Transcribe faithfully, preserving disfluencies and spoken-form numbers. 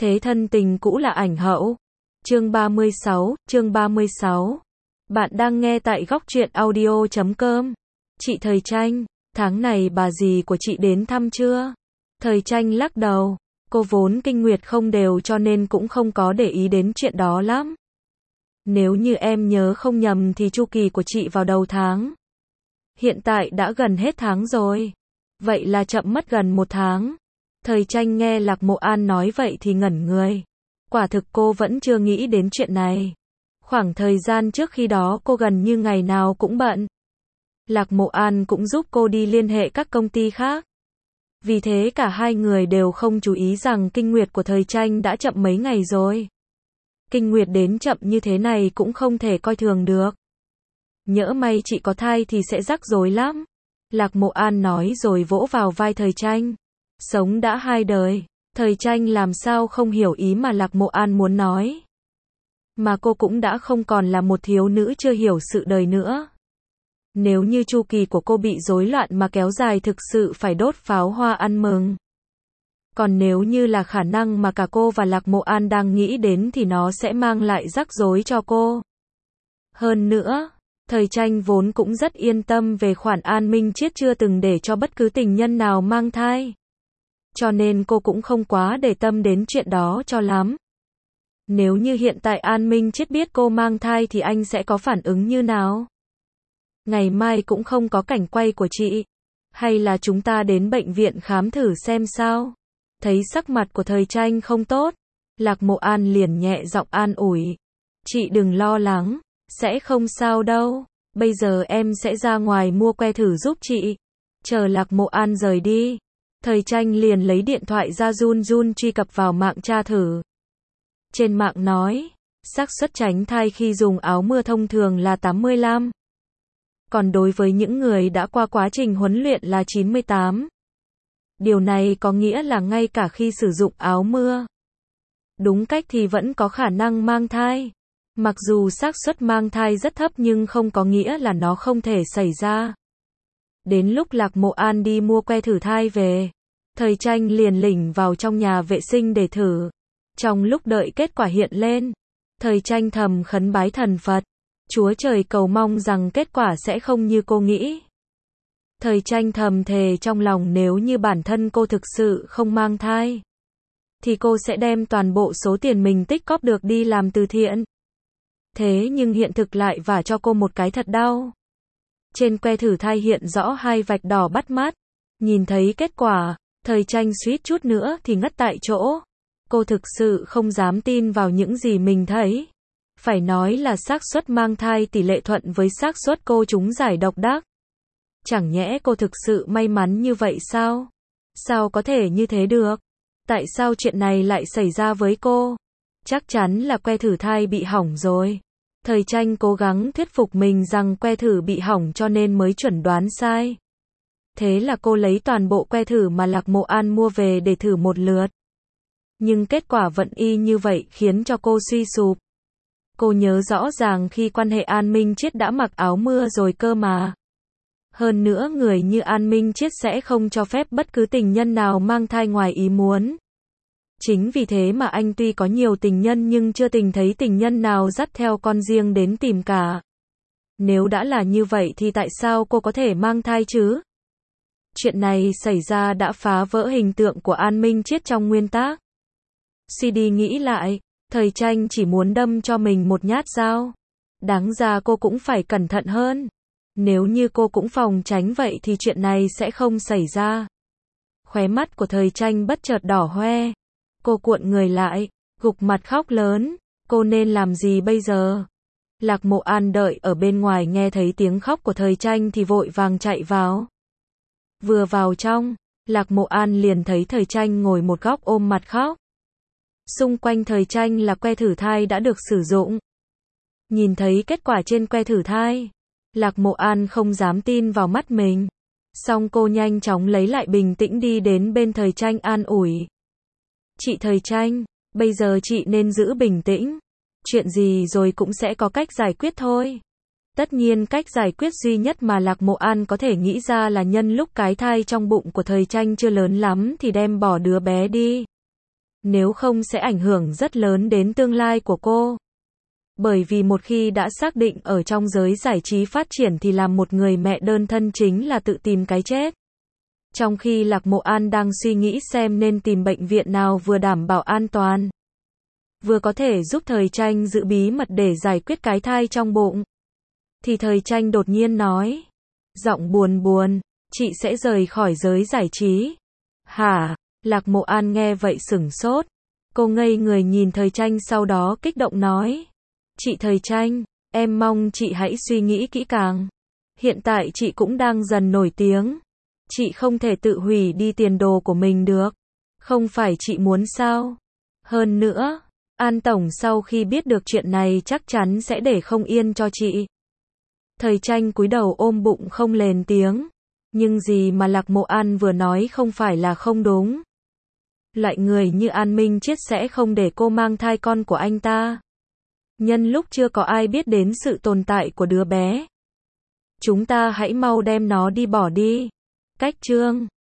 Thế thân tình cũ là ảnh hậu. Chương ba mươi sáu, chương ba mươi sáu. Bạn đang nghe tại góc truyện audio chấm com. Chị Thời Tranh, tháng này bà dì của chị đến thăm chưa? Thời Tranh lắc đầu, cô vốn kinh nguyệt không đều cho nên cũng không có để ý đến chuyện đó lắm. Nếu như em nhớ không nhầm thì chu kỳ của chị vào đầu tháng. Hiện tại đã gần hết tháng rồi. Vậy là chậm mất gần một tháng. Thời Tranh nghe Lạc Mộ An nói vậy thì ngẩn người. Quả thực cô vẫn chưa nghĩ đến chuyện này. Khoảng thời gian trước khi đó cô gần như ngày nào cũng bận. Lạc Mộ An cũng giúp cô đi liên hệ các công ty khác. Vì thế cả hai người đều không chú ý rằng kinh nguyệt của Thời Tranh đã chậm mấy ngày rồi. Kinh nguyệt đến chậm như thế này cũng không thể coi thường được. Nhỡ may chị có thai thì sẽ rắc rối lắm. Lạc Mộ An nói rồi vỗ vào vai Thời Tranh. Sống đã hai đời, Thời Tranh làm sao không hiểu ý mà Lạc Mộ An muốn nói. Mà cô cũng đã không còn là một thiếu nữ chưa hiểu sự đời nữa. Nếu như chu kỳ của cô bị rối loạn mà kéo dài thực sự phải đốt pháo hoa ăn mừng. Còn nếu như là khả năng mà cả cô và Lạc Mộ An đang nghĩ đến thì nó sẽ mang lại rắc rối cho cô. Hơn nữa, Thời Tranh vốn cũng rất yên tâm về khoản An Minh Chiết chưa từng để cho bất cứ tình nhân nào mang thai. Cho nên cô cũng không quá để tâm đến chuyện đó cho lắm. Nếu như hiện tại An Minh Chiết biết cô mang thai thì anh sẽ có phản ứng như nào? Ngày mai cũng không có cảnh quay của chị. Hay là chúng ta đến bệnh viện khám thử xem sao? Thấy sắc mặt của Thời Tranh không tốt, Lạc Mộ An liền nhẹ giọng an ủi. Chị đừng lo lắng, sẽ không sao đâu. Bây giờ em sẽ ra ngoài mua que thử giúp chị. Chờ Lạc Mộ An rời đi, Thời Tranh liền lấy điện thoại ra run run truy cập vào mạng tra thử. Trên mạng nói, xác suất tránh thai khi dùng áo mưa thông thường là tám mươi lăm. Còn đối với những người đã qua quá trình huấn luyện là chín mươi tám. Điều này có nghĩa là ngay cả khi sử dụng áo mưa đúng cách thì vẫn có khả năng mang thai. Mặc dù xác suất mang thai rất thấp nhưng không có nghĩa là nó không thể xảy ra. Đến lúc Lạc Mộ An đi mua que thử thai về, Thời Tranh liền lỉnh vào trong nhà vệ sinh để thử. Trong lúc đợi kết quả hiện lên, Thời Tranh thầm khấn bái thần Phật, Chúa trời cầu mong rằng kết quả sẽ không như cô nghĩ. Thời Tranh thầm thề trong lòng nếu như bản thân cô thực sự không mang thai, thì cô sẽ đem toàn bộ số tiền mình tích cóp được đi làm từ thiện. Thế nhưng hiện thực lại vả cho cô một cái thật đau. Trên que thử thai hiện rõ hai vạch đỏ bắt mắt. Nhìn thấy kết quả, Thời Tranh suýt chút nữa thì ngất tại chỗ. Cô thực sự không dám tin vào những gì mình thấy. Phải nói là xác suất mang thai tỷ lệ thuận với xác suất cô trúng giải độc đắc. Chẳng nhẽ cô thực sự may mắn như vậy sao? Sao có thể như thế được? Tại sao chuyện này lại xảy ra với cô? Chắc chắn là que thử thai bị hỏng rồi. Thời Tranh cố gắng thuyết phục mình rằng que thử bị hỏng cho nên mới chuẩn đoán sai. Thế là cô lấy toàn bộ que thử mà Lạc Mộ An mua về để thử một lượt. Nhưng kết quả vẫn y như vậy khiến cho cô suy sụp. Cô nhớ rõ ràng khi quan hệ An Minh Chiết đã mặc áo mưa rồi cơ mà. Hơn nữa người như An Minh Chiết sẽ không cho phép bất cứ tình nhân nào mang thai ngoài ý muốn. Chính vì thế mà anh tuy có nhiều tình nhân nhưng chưa từng thấy tình nhân nào dắt theo con riêng đến tìm cả. Nếu đã là như vậy thì tại sao cô có thể mang thai chứ? Chuyện này xảy ra đã phá vỡ hình tượng của An Minh Chiết trong nguyên tác. Suy đi nghĩ lại, Thời Tranh chỉ muốn đâm cho mình một nhát dao. Đáng ra cô cũng phải cẩn thận hơn. Nếu như cô cũng phòng tránh vậy thì chuyện này sẽ không xảy ra. Khóe mắt của Thời Tranh bất chợt đỏ hoe. Cô cuộn người lại, gục mặt khóc lớn. Cô nên làm gì bây giờ? Lạc Mộ An đợi ở bên ngoài nghe thấy tiếng khóc của Thời Tranh thì vội vàng chạy vào. Vừa vào trong, Lạc Mộ An liền thấy Thời Tranh ngồi một góc ôm mặt khóc. Xung quanh Thời Tranh là que thử thai đã được sử dụng. Nhìn thấy kết quả trên que thử thai, Lạc Mộ An không dám tin vào mắt mình. Xong cô nhanh chóng lấy lại bình tĩnh đi đến bên Thời Tranh an ủi. Chị Thời Tranh, bây giờ chị nên giữ bình tĩnh. Chuyện gì rồi cũng sẽ có cách giải quyết thôi. Tất nhiên cách giải quyết duy nhất mà Lạc Mộ An có thể nghĩ ra là nhân lúc cái thai trong bụng của Thời Tranh chưa lớn lắm thì đem bỏ đứa bé đi. Nếu không sẽ ảnh hưởng rất lớn đến tương lai của cô. Bởi vì một khi đã xác định ở trong giới giải trí phát triển thì làm một người mẹ đơn thân chính là tự tìm cái chết. Trong khi Lạc Mộ An đang suy nghĩ xem nên tìm bệnh viện nào vừa đảm bảo an toàn, vừa có thể giúp Thời Tranh giữ bí mật để giải quyết cái thai trong bụng, thì Thời Tranh đột nhiên nói, giọng buồn buồn, chị sẽ rời khỏi giới giải trí. Hả? Lạc Mộ An nghe vậy sửng sốt. Cô ngây người nhìn Thời Tranh, sau đó kích động nói, chị Thời Tranh, em mong chị hãy suy nghĩ kỹ càng. Hiện tại chị cũng đang dần nổi tiếng. Chị không thể tự hủy đi tiền đồ của mình được. Không phải chị muốn sao? Hơn nữa, An Tổng sau khi biết được chuyện này chắc chắn sẽ để không yên cho chị. Thời Tranh cúi đầu ôm bụng không lên tiếng. Nhưng gì mà Lạc Mộ An vừa nói không phải là không đúng. Loại người như An Minh Chiết sẽ không để cô mang thai con của anh ta. Nhân lúc chưa có ai biết đến sự tồn tại của đứa bé, chúng ta hãy mau đem nó đi bỏ đi. Cách chương